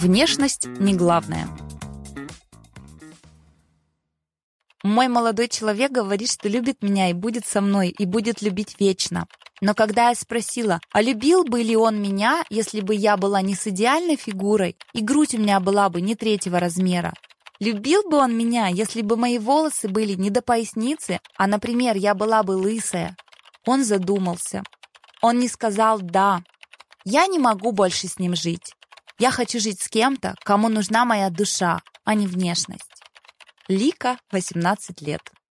Внешность не главное. Мой молодой человек говорит, что любит меня и будет со мной, и будет любить вечно. Но когда я спросила, а любил бы ли он меня, если бы я была не с идеальной фигурой, и грудь у меня была бы не 3-го размера? Любил бы он меня, если бы мои волосы были не до поясницы, а, например, я была бы лысая? Он задумался. Он не сказал «да». Я не могу больше с ним жить. Я хочу жить с кем-то, кому нужна моя душа, а не внешность. Лика, 18 лет.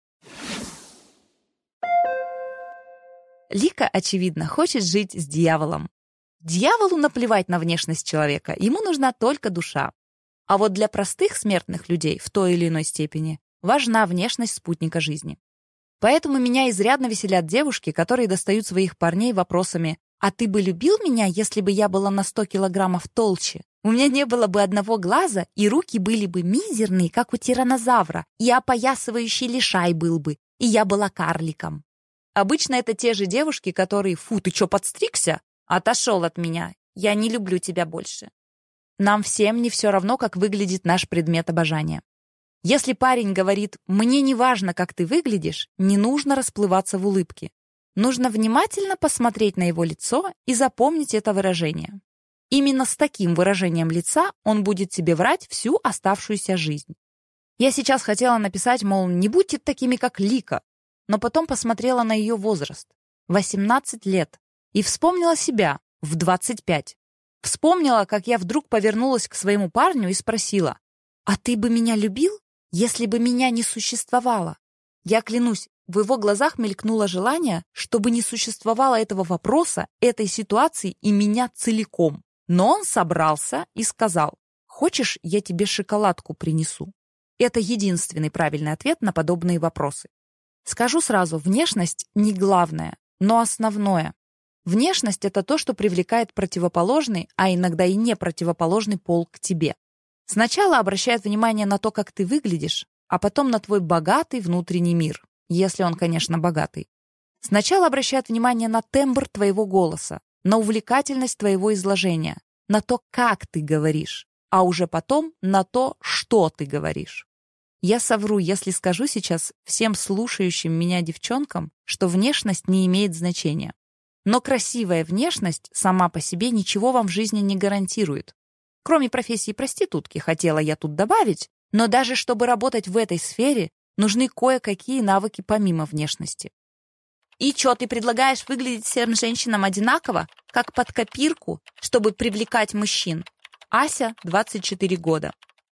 Лика, очевидно, хочет жить с дьяволом. Дьяволу наплевать на внешность человека, ему нужна только душа. А вот для простых смертных людей в той или иной степени важна внешность спутника жизни. Поэтому меня изрядно веселят девушки, которые достают своих парней вопросами: «А ты бы любил меня, если бы я была на 100 килограммов толще? У меня не было бы одного глаза, и руки были бы мизерные, как у тираннозавра, и опоясывающий лишай был бы, и я была карликом». Обычно это те же девушки, которые: «Фу, ты чё, подстригся? Отошел от меня. Я не люблю тебя больше». Нам всем не все равно, как выглядит наш предмет обожания. Если парень говорит «мне не важно, как ты выглядишь», не нужно расплываться в улыбке. Нужно внимательно посмотреть на его лицо и запомнить это выражение. Именно с таким выражением лица он будет тебе врать всю оставшуюся жизнь. Я сейчас хотела написать, мол, не будьте такими, как Лика, но потом посмотрела на ее возраст — 18 лет, и вспомнила себя в 25. Вспомнила, как я вдруг повернулась к своему парню и спросила: «А ты бы меня любил, если бы меня не существовало?» Я клянусь, в его глазах мелькнуло желание, чтобы не существовало этого вопроса, этой ситуации и меня целиком. Но он собрался и сказал: «Хочешь, я тебе шоколадку принесу?» Это единственный правильный ответ на подобные вопросы. Скажу сразу, внешность не главное, но основное. Внешность — это то, что привлекает противоположный, а иногда и не противоположный пол к тебе. Сначала обращает внимание на то, как ты выглядишь, а потом на твой богатый внутренний мир, если он, конечно, богатый. Сначала обращает внимание на тембр твоего голоса, на увлекательность твоего изложения, на то, как ты говоришь, а уже потом на то, что ты говоришь. Я совру, если скажу сейчас всем слушающим меня девчонкам, что внешность не имеет значения. Но красивая внешность сама по себе ничего вам в жизни не гарантирует. Кроме профессии проститутки, хотела я тут добавить, но даже чтобы работать в этой сфере, нужны кое-какие навыки помимо внешности. И чё, ты предлагаешь выглядеть всем женщинам одинаково, как под копирку, чтобы привлекать мужчин? Ася, 24 года.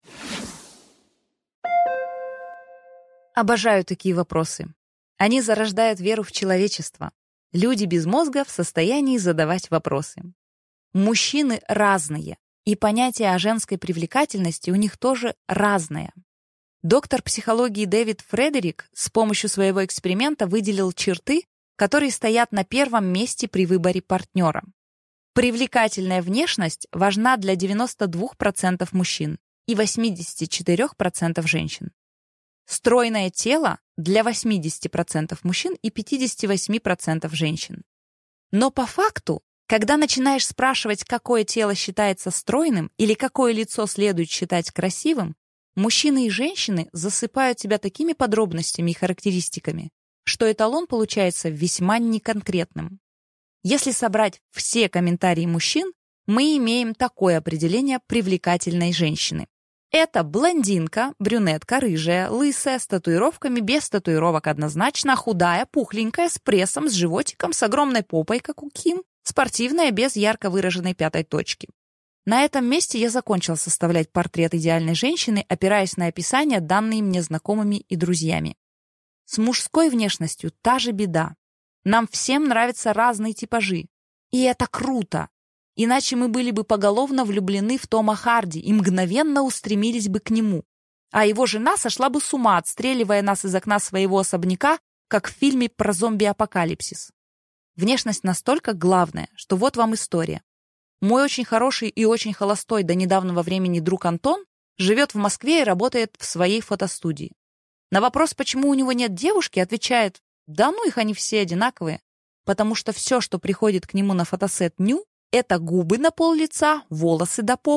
Обожаю такие вопросы. Они зарождают веру в человечество. Люди без мозга в состоянии задавать вопросы. Мужчины разные, и понятие о женской привлекательности у них тоже разное. Доктор психологии Дэвид Фредерик с помощью своего эксперимента выделил черты, которые стоят на первом месте при выборе партнера. Привлекательная внешность важна для 92% мужчин и 84% женщин. Стройное тело для 80% мужчин и 58% женщин. Но по факту, когда начинаешь спрашивать, какое тело считается стройным или какое лицо следует считать красивым, мужчины и женщины засыпают тебя такими подробностями и характеристиками, что эталон получается весьма неконкретным. Если собрать все комментарии мужчин, мы имеем такое определение привлекательной женщины. Это блондинка, брюнетка, рыжая, лысая, с татуировками, без татуировок однозначно, худая, пухленькая, с прессом, с животиком, с огромной попой, как у Ким, спортивная, без ярко выраженной 5-й точки. На этом месте я закончил составлять портрет идеальной женщины, опираясь на описания, данные мне знакомыми и друзьями. С мужской внешностью та же беда. Нам всем нравятся разные типажи. И это круто. Иначе мы были бы поголовно влюблены в Тома Харди и мгновенно устремились бы к нему. А его жена сошла бы с ума, отстреливая нас из окна своего особняка, как в фильме про зомби-апокалипсис. Внешность настолько главная, что вот вам история. Мой очень хороший и очень холостой до недавнего времени друг Антон живет в Москве и работает в своей фотостудии. На вопрос, почему у него нет девушки, отвечает: да ну их, они все одинаковые, потому что все, что приходит к нему на фотосет ню, это губы на пол лица, волосы до попы,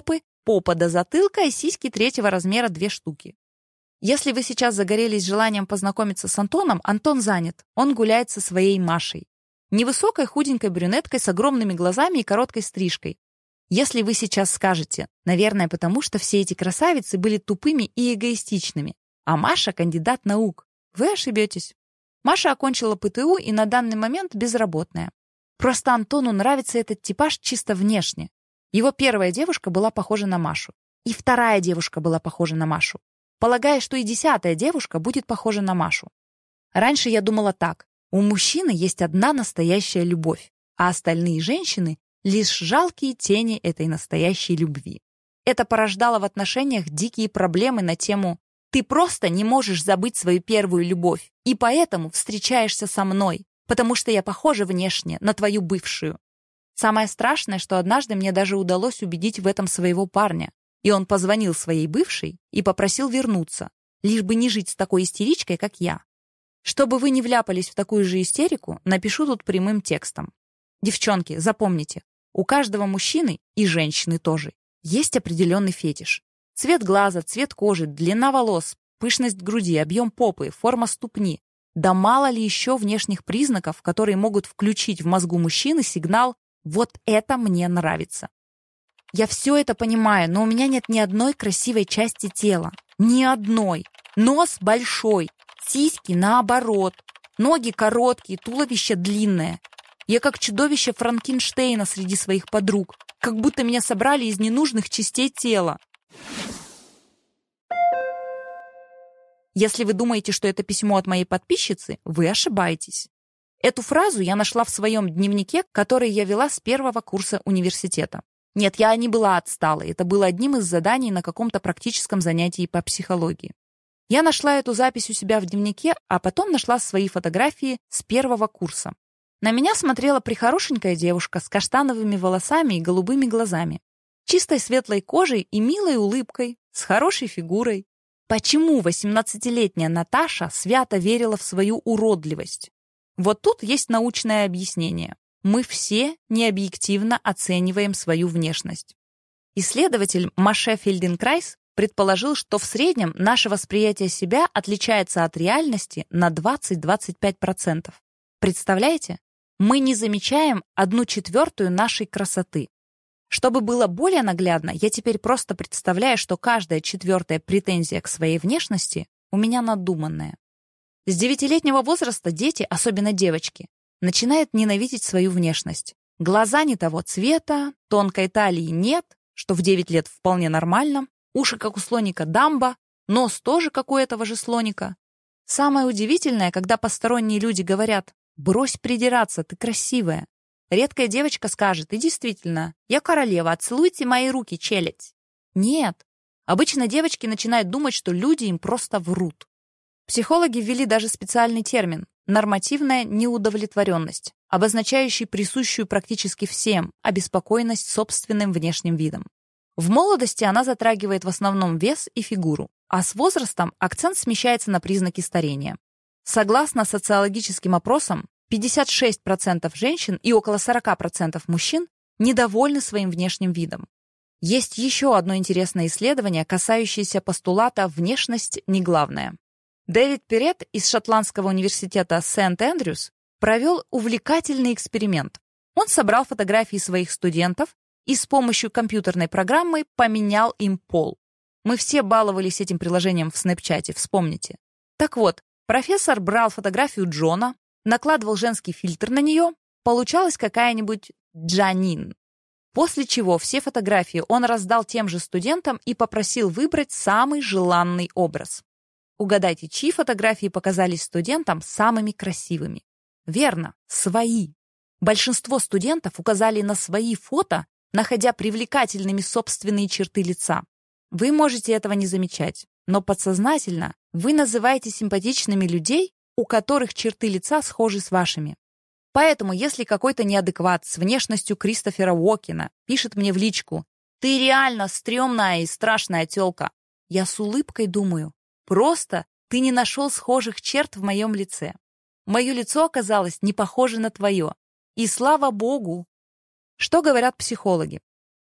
попа до затылка и сиськи третьего размера 2 штуки. Если вы сейчас загорелись желанием познакомиться с Антоном, Антон занят. Он гуляет со своей Машей. Невысокой худенькой брюнеткой с огромными глазами и короткой стрижкой. Если вы сейчас скажете, наверное, потому что все эти красавицы были тупыми и эгоистичными, а Маша — кандидат наук, вы ошибетесь. Маша окончила ПТУ и на данный момент безработная. Просто Антону нравится этот типаж чисто внешне. Его первая девушка была похожа на Машу. И вторая девушка была похожа на Машу. Полагая, что и 10-я девушка будет похожа на Машу. Раньше я думала так. У мужчины есть одна настоящая любовь, а остальные женщины — лишь жалкие тени этой настоящей любви. Это порождало в отношениях дикие проблемы на тему «ты просто не можешь забыть свою первую любовь, и поэтому встречаешься со мной, потому что я похожа внешне на твою бывшую». Самое страшное, что однажды мне даже удалось убедить в этом своего парня, и он позвонил своей бывшей и попросил вернуться, лишь бы не жить с такой истеричкой, как я. Чтобы вы не вляпались в такую же истерику, напишу тут прямым текстом. Девчонки, запомните, у каждого мужчины и женщины тоже есть определенный фетиш. Цвет глаза, цвет кожи, длина волос, пышность груди, объем попы, форма ступни. Да мало ли еще внешних признаков, которые могут включить в мозгу мужчины сигнал «вот это мне нравится». Я все это понимаю, но у меня нет ни одной красивой части тела. Ни одной. Нос большой, сиськи наоборот, ноги короткие, туловище длинное. Я как чудовище Франкенштейна среди своих подруг, как будто меня собрали из ненужных частей тела. Если вы думаете, что это письмо от моей подписчицы, вы ошибаетесь. Эту фразу я нашла в своем дневнике, который я вела с 1-го курса университета. Нет, я не была отсталой, это было одним из заданий на каком-то практическом занятии по психологии. Я нашла эту запись у себя в дневнике, а потом нашла свои фотографии с 1-го курса. На меня смотрела прихорошенькая девушка с каштановыми волосами и голубыми глазами, чистой светлой кожей и милой улыбкой, с хорошей фигурой. Почему 18-летняя Наташа свято верила в свою уродливость? Вот тут есть научное объяснение. Мы все необъективно оцениваем свою внешность. Исследователь Моше Фельденкрайс предположил, что в среднем наше восприятие себя отличается от реальности на 20-25%. Представляете? Мы не замечаем 1/4 нашей красоты. Чтобы было более наглядно, я теперь просто представляю, что каждая 4-я претензия к своей внешности у меня надуманная. С 9-летнего возраста дети, особенно девочки, начинают ненавидеть свою внешность. Глаза не того цвета, тонкой талии нет, что в 9 лет вполне нормально, уши, как у слоника Дамбо, нос тоже, как у этого же слоника. Самое удивительное, когда посторонние люди говорят «брось придираться, ты красивая». Редкая девочка скажет «и действительно, я королева, целуйте мои руки, челядь». Нет. Обычно девочки начинают думать, что люди им просто врут. Психологи ввели даже специальный термин «нормативная неудовлетворенность», обозначающий присущую практически всем обеспокоенность собственным внешним видом. В молодости она затрагивает в основном вес и фигуру, а с возрастом акцент смещается на признаки старения. Согласно социологическим опросам, 56% женщин и около 40% мужчин недовольны своим внешним видом. Есть еще одно интересное исследование, касающееся постулата «внешность не главное». Дэвид Перет из Шотландского университета Сент-Эндрюс провел увлекательный эксперимент. Он собрал фотографии своих студентов и с помощью компьютерной программы поменял им пол. Мы все баловались этим приложением в Снэпчате, вспомните. Так вот, профессор брал фотографию Джона, накладывал женский фильтр на нее, получалась какая-нибудь Джанин. После чего все фотографии он раздал тем же студентам и попросил выбрать самый желанный образ. Угадайте, чьи фотографии показались студентам самыми красивыми? Верно, свои. Большинство студентов указали на свои фото, находя привлекательными собственные черты лица. Вы можете этого не замечать, но подсознательно вы называете симпатичными людей, у которых черты лица схожи с вашими. Поэтому, если какой-то неадекват с внешностью Кристофера Уокена пишет мне в личку «Ты реально стрёмная и страшная тёлка», я с улыбкой думаю «Просто ты не нашел схожих черт в моем лице. Мое лицо оказалось не похоже на твое. И слава богу!» Что говорят психологи?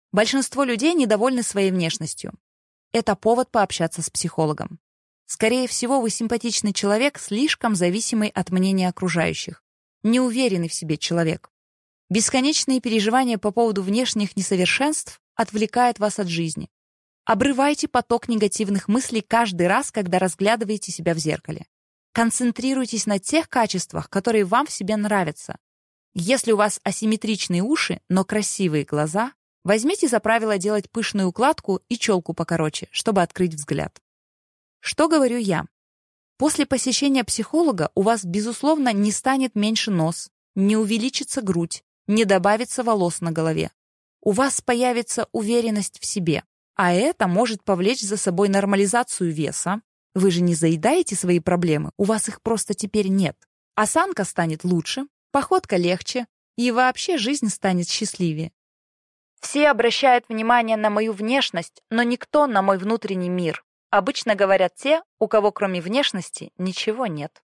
Большинство людей недовольны своей внешностью. Это повод пообщаться с психологом. Скорее всего, вы симпатичный человек, слишком зависимый от мнения окружающих. Неуверенный в себе человек. Бесконечные переживания по поводу внешних несовершенств отвлекают вас от жизни. Обрывайте поток негативных мыслей каждый раз, когда разглядываете себя в зеркале. Концентрируйтесь на тех качествах, которые вам в себе нравятся. Если у вас асимметричные уши, но красивые глаза, возьмите за правило делать пышную укладку и челку покороче, чтобы открыть взгляд. Что говорю я? После посещения психолога у вас, безусловно, не станет меньше нос, не увеличится грудь, не добавится волос на голове. У вас появится уверенность в себе, а это может повлечь за собой нормализацию веса. Вы же не заедаете свои проблемы, у вас их просто теперь нет. Осанка станет лучше, походка легче, и вообще жизнь станет счастливее. Все обращают внимание на мою внешность, но никто на мой внутренний мир. Обычно говорят те, у кого кроме внешности ничего нет.